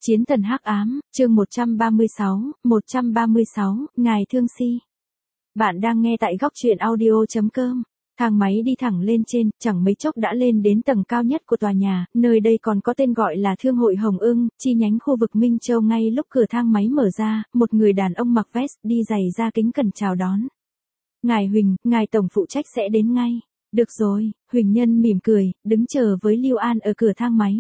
Chiến thần hắc ám, chương 136, Ngài Thương Si. Bạn đang nghe tại góc truyện audio.com. Thang máy đi thẳng lên trên, chẳng mấy chốc đã lên đến tầng cao nhất của tòa nhà, nơi đây còn có tên gọi là Thương hội Hồng Ưng, chi nhánh khu vực Minh Châu. Ngay lúc cửa thang máy mở ra, một người đàn ông mặc vest, đi giày da kính cẩn chào đón. Ngài Huỳnh, ngài tổng phụ trách sẽ đến ngay. Được rồi, Huỳnh Nhân mỉm cười, đứng chờ với Lưu An ở cửa thang máy.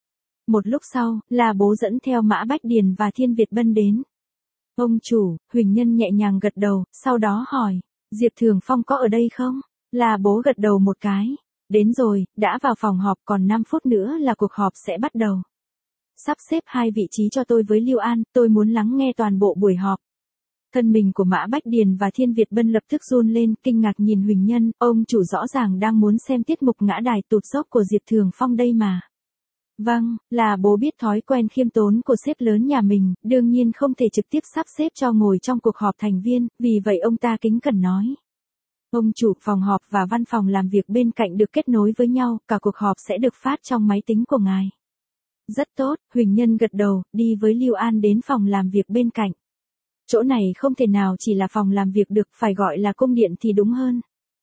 Một lúc sau, là bố dẫn theo Mã Bách Điền và Thiên Việt Bân đến. Ông chủ, Huỳnh Nhân nhẹ nhàng gật đầu, sau đó hỏi, Diệp Thường Phong có ở đây không? Là bố gật đầu một cái. Đến rồi, đã vào phòng họp, còn 5 phút nữa là cuộc họp sẽ bắt đầu. Sắp xếp 2 vị trí cho tôi với Lưu An, tôi muốn lắng nghe toàn bộ buổi họp. Thân mình của Mã Bách Điền và Thiên Việt Bân lập tức run lên, kinh ngạc nhìn Huỳnh Nhân, ông chủ rõ ràng đang muốn xem tiết mục ngã đài tụt dốc của Diệp Thường Phong đây mà. Vâng, là bố biết thói quen khiêm tốn của sếp lớn nhà mình, đương nhiên không thể trực tiếp sắp xếp cho ngồi trong cuộc họp thành viên, vì vậy ông ta kính cẩn nói. Ông chủ, phòng họp và văn phòng làm việc bên cạnh được kết nối với nhau, cả cuộc họp sẽ được phát trong máy tính của ngài. Rất tốt, Huỳnh Nhân gật đầu, đi với Lưu An đến phòng làm việc bên cạnh. Chỗ này không thể nào chỉ là phòng làm việc được, phải gọi là cung điện thì đúng hơn.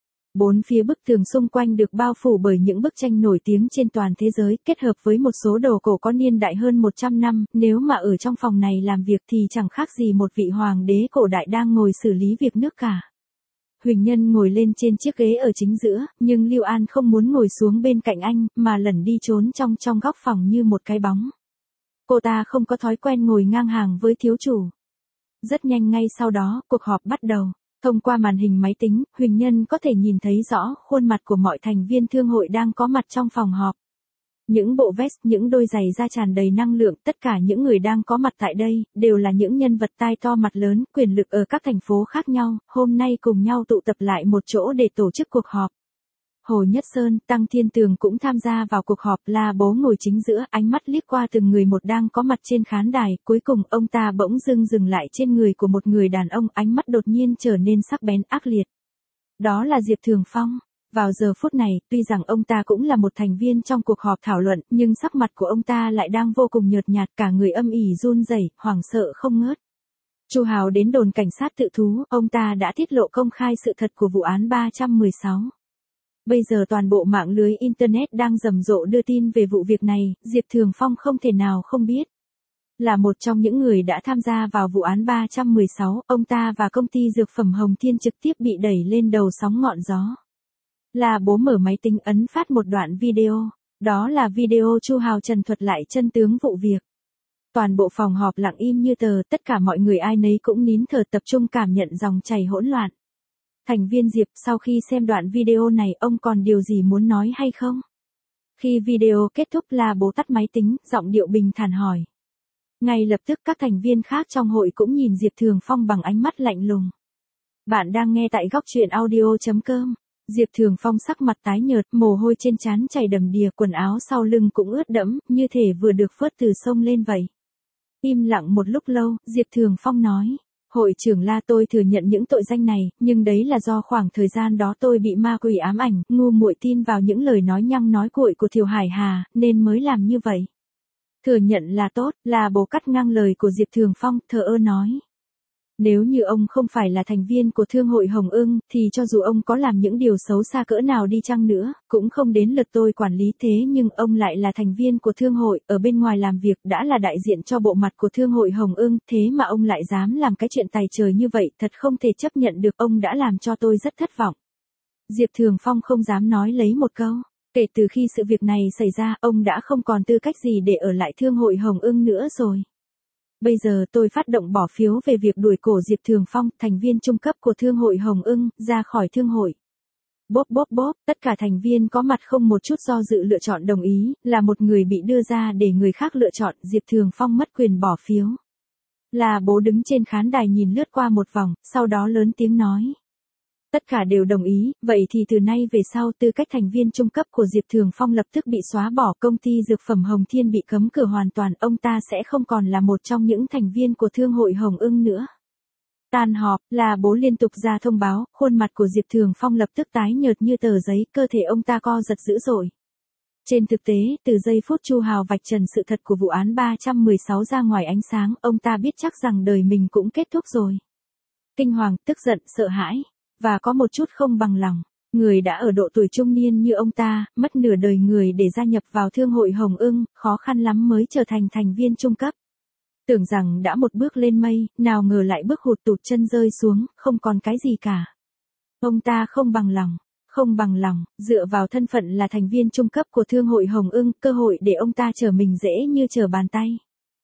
4 phía bức tường xung quanh được bao phủ bởi những bức tranh nổi tiếng trên toàn thế giới, kết hợp với một số đồ cổ có niên đại hơn 100 năm, nếu mà ở trong phòng này làm việc thì chẳng khác gì một vị hoàng đế cổ đại đang ngồi xử lý việc nước cả. Huỳnh Nhân ngồi lên trên chiếc ghế ở chính giữa, nhưng Lưu An không muốn ngồi xuống bên cạnh anh, mà lẩn đi trốn trong góc phòng như một cái bóng. Cô ta không có thói quen ngồi ngang hàng với thiếu chủ. Rất nhanh ngay sau đó, cuộc họp bắt đầu. Thông qua màn hình máy tính, Huỳnh Nhân có thể nhìn thấy rõ khuôn mặt của mọi thành viên thương hội đang có mặt trong phòng họp. Những bộ vest, những đôi giày da tràn đầy năng lượng, tất cả những người đang có mặt tại đây, đều là những nhân vật tai to mặt lớn, quyền lực ở các thành phố khác nhau, hôm nay cùng nhau tụ tập lại một chỗ để tổ chức cuộc họp. Hồ Nhất Sơn, Tăng Thiên Tường cũng tham gia vào cuộc họp, là bố ngồi chính giữa, ánh mắt liếc qua từng người một đang có mặt trên khán đài, cuối cùng ông ta bỗng dừng lại trên người của một người đàn ông, ánh mắt đột nhiên trở nên sắc bén ác liệt. Đó là Diệp Thường Phong. Vào giờ phút này, tuy rằng ông ta cũng là một thành viên trong cuộc họp thảo luận, nhưng sắc mặt của ông ta lại đang vô cùng nhợt nhạt, cả người âm ỉ run rẩy, hoảng sợ không ngớt. Chu Hào đến đồn cảnh sát tự thú, ông ta đã tiết lộ công khai sự thật của vụ án 316. Bây giờ toàn bộ mạng lưới Internet đang rầm rộ đưa tin về vụ việc này, Diệp Thường Phong không thể nào không biết. Là một trong những người đã tham gia vào vụ án 316, ông ta và công ty dược phẩm Hồng Thiên trực tiếp bị đẩy lên đầu sóng ngọn gió. Là bố mở máy tính ấn phát một đoạn video, đó là video Chu Hào trần thuật lại chân tướng vụ việc. Toàn bộ phòng họp lặng im như tờ, tất cả mọi người ai nấy cũng nín thở tập trung cảm nhận dòng chảy hỗn loạn. Thành viên Diệp, sau khi xem đoạn video này, ông còn điều gì muốn nói hay không? Khi video kết thúc, là bố tắt máy tính, giọng điệu bình thản hỏi. Ngay lập tức các thành viên khác trong hội cũng nhìn Diệp Thường Phong bằng ánh mắt lạnh lùng. Bạn đang nghe tại góc truyện audio.com. Diệp Thường Phong sắc mặt tái nhợt, mồ hôi trên trán chảy đầm đìa, quần áo sau lưng cũng ướt đẫm, như thể vừa được phớt từ sông lên vậy. Im lặng một lúc lâu, Diệp Thường Phong nói. Hội trưởng La, tôi thừa nhận những tội danh này, nhưng đấy là do khoảng thời gian đó tôi bị ma quỷ ám ảnh, ngu muội tin vào những lời nói nhăng nói cuội của Thiều Hải Hà, nên mới làm như vậy. Thừa nhận là tốt, là bố cắt ngang lời của Diệp Thường Phong, thờ ơ nói. Nếu như ông không phải là thành viên của Thương hội Hồng Ưng, thì cho dù ông có làm những điều xấu xa cỡ nào đi chăng nữa, cũng không đến lượt tôi quản lý, thế nhưng ông lại là thành viên của Thương hội, ở bên ngoài làm việc đã là đại diện cho bộ mặt của Thương hội Hồng Ưng, thế mà ông lại dám làm cái chuyện tày trời như vậy, thật không thể chấp nhận được, ông đã làm cho tôi rất thất vọng. Diệp Thường Phong không dám nói lấy một câu. Kể từ khi sự việc này xảy ra, ông đã không còn tư cách gì để ở lại Thương hội Hồng Ưng nữa rồi. Bây giờ tôi phát động bỏ phiếu về việc đuổi cổ Diệp Thường Phong, thành viên trung cấp của Thương hội Hồng Ưng, ra khỏi Thương hội. Bốp bốp bốp, tất cả thành viên có mặt không một chút do dự lựa chọn đồng ý, là một người bị đưa ra để người khác lựa chọn, Diệp Thường Phong mất quyền bỏ phiếu. Là bố đứng trên khán đài nhìn lướt qua một vòng, sau đó lớn tiếng nói. Tất cả đều đồng ý, vậy thì từ nay về sau tư cách thành viên trung cấp của Diệp Thường Phong lập tức bị xóa bỏ, công ty dược phẩm Hồng Thiên bị cấm cửa hoàn toàn, ông ta sẽ không còn là một trong những thành viên của Thương hội Hồng Ưng nữa. Tan họp, là bố liên tục ra thông báo, khuôn mặt của Diệp Thường Phong lập tức tái nhợt như tờ giấy, cơ thể ông ta co giật dữ dội. Trên thực tế, từ giây phút Chu Hào vạch trần sự thật của vụ án 316 ra ngoài ánh sáng, ông ta biết chắc rằng đời mình cũng kết thúc rồi. Kinh hoàng, tức giận, sợ hãi, và có một chút không bằng lòng. Người đã ở độ tuổi trung niên như ông ta, mất nửa đời người để gia nhập vào Thương hội Hồng Ưng, khó khăn lắm mới trở thành thành viên trung cấp. Tưởng rằng đã một bước lên mây, nào ngờ lại bước hụt tụt chân rơi xuống, không còn cái gì cả. Ông ta không bằng lòng, dựa vào thân phận là thành viên trung cấp của Thương hội Hồng Ưng, cơ hội để ông ta trở mình dễ như trở bàn tay.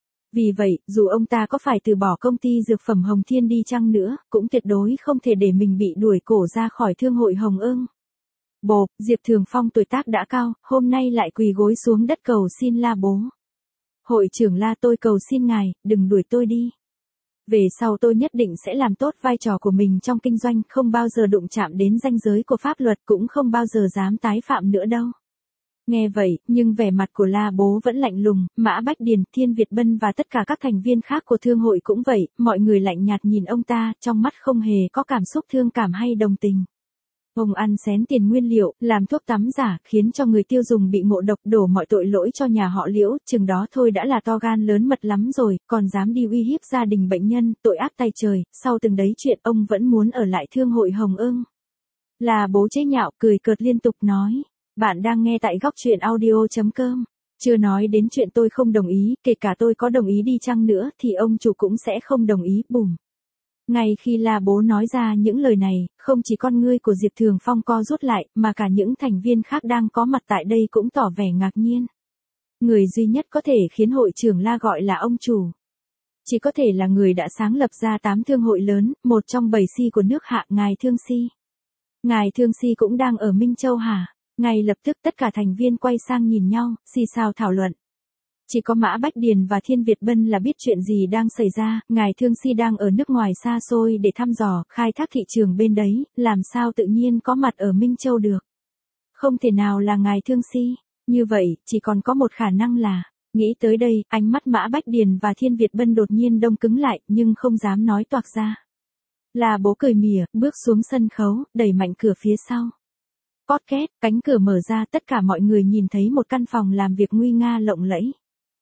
Vì vậy, dù ông ta có phải từ bỏ công ty dược phẩm Hồng Thiên đi chăng nữa, cũng tuyệt đối không thể để mình bị đuổi cổ ra khỏi Thương hội Hồng Ưng. Bố, Diệp Thường Phong tuổi tác đã cao, hôm nay lại quỳ gối xuống đất cầu xin La bố. Hội trưởng La, tôi cầu xin ngài, đừng đuổi tôi đi. Về sau tôi nhất định sẽ làm tốt vai trò của mình trong kinh doanh, không bao giờ đụng chạm đến ranh giới của pháp luật, cũng không bao giờ dám tái phạm nữa đâu. Nghe vậy, nhưng vẻ mặt của La bố vẫn lạnh lùng, Mã Bách Điền, Thiên Việt Bân và tất cả các thành viên khác của thương hội cũng vậy, mọi người lạnh nhạt nhìn ông ta, trong mắt không hề có cảm xúc thương cảm hay đồng tình. Ông ăn xén tiền nguyên liệu, làm thuốc tắm giả, khiến cho người tiêu dùng bị ngộ độc, đổ mọi tội lỗi cho nhà họ Liễu, chừng đó thôi đã là to gan lớn mật lắm rồi, còn dám đi uy hiếp gia đình bệnh nhân, tội ác tày trời, sau từng đấy chuyện ông vẫn muốn ở lại Thương hội Hồng Ưng. La bố chế nhạo, cười cợt liên tục nói, bạn đang nghe tại góc truyện audio.com. Chưa nói đến chuyện tôi không đồng ý, kể cả tôi có đồng ý đi chăng nữa thì ông chủ cũng sẽ không đồng ý, bùm. Ngay khi La bố nói ra những lời này, không chỉ con ngươi của Diệp Thường Phong co rút lại, mà cả những thành viên khác đang có mặt tại đây cũng tỏ vẻ ngạc nhiên. Người duy nhất có thể khiến hội trưởng La gọi là ông chủ, chỉ có thể là người đã sáng lập ra 8 thương hội lớn, một trong 7 si của nước Hạ, ngài Thương Si. Ngài Thương Si cũng đang ở Minh Châu hả? Ngay lập tức tất cả thành viên quay sang nhìn nhau, xì xào thảo luận. Chỉ có Mã Bách Điền và Thiên Việt Bân là biết chuyện gì đang xảy ra, ngài Thương Si đang ở nước ngoài xa xôi để thăm dò, khai thác thị trường bên đấy, làm sao tự nhiên có mặt ở Minh Châu được. Không thể nào là ngài Thương Si, như vậy, chỉ còn có một khả năng là, nghĩ tới đây, ánh mắt Mã Bách Điền và Thiên Việt Bân đột nhiên đông cứng lại, nhưng không dám nói toạc ra. La bố cười mỉa, bước xuống sân khấu, đẩy mạnh cửa phía sau. Pót két, cánh cửa mở ra, tất cả mọi người nhìn thấy một căn phòng làm việc nguy nga lộng lẫy.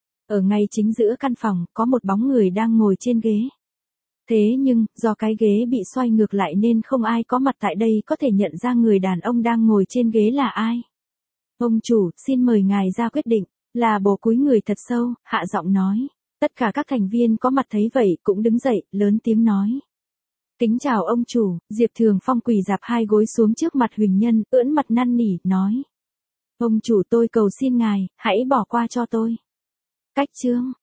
Ở ngay chính giữa căn phòng, có một bóng người đang ngồi trên ghế. Thế nhưng, do cái ghế bị xoay ngược lại nên không ai có mặt tại đây có thể nhận ra người đàn ông đang ngồi trên ghế là ai. Ông chủ, xin mời ngài ra quyết định. La bố cúi người thật sâu, hạ giọng nói. Tất cả các thành viên có mặt thấy vậy cũng đứng dậy, lớn tiếng nói. Kính chào ông chủ. Diệp Thường Phong quỳ rạp hai gối xuống trước mặt Huỳnh Nhân, ưỡn mặt năn nỉ, nói. Ông chủ, tôi cầu xin ngài, hãy bỏ qua cho tôi. Cách chương.